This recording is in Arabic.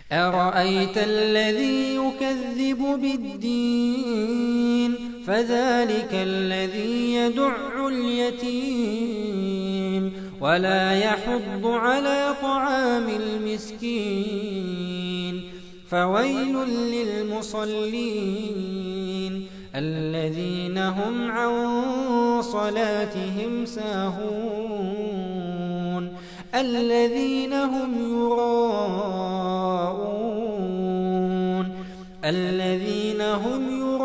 أرأيت الذي يكذب بالدين فذلك الذي يدع اليتيم ولا يحض على طعام المسكين فويل للمصلين الذين هم عن صلاتهم ساهون الذين هم يراءون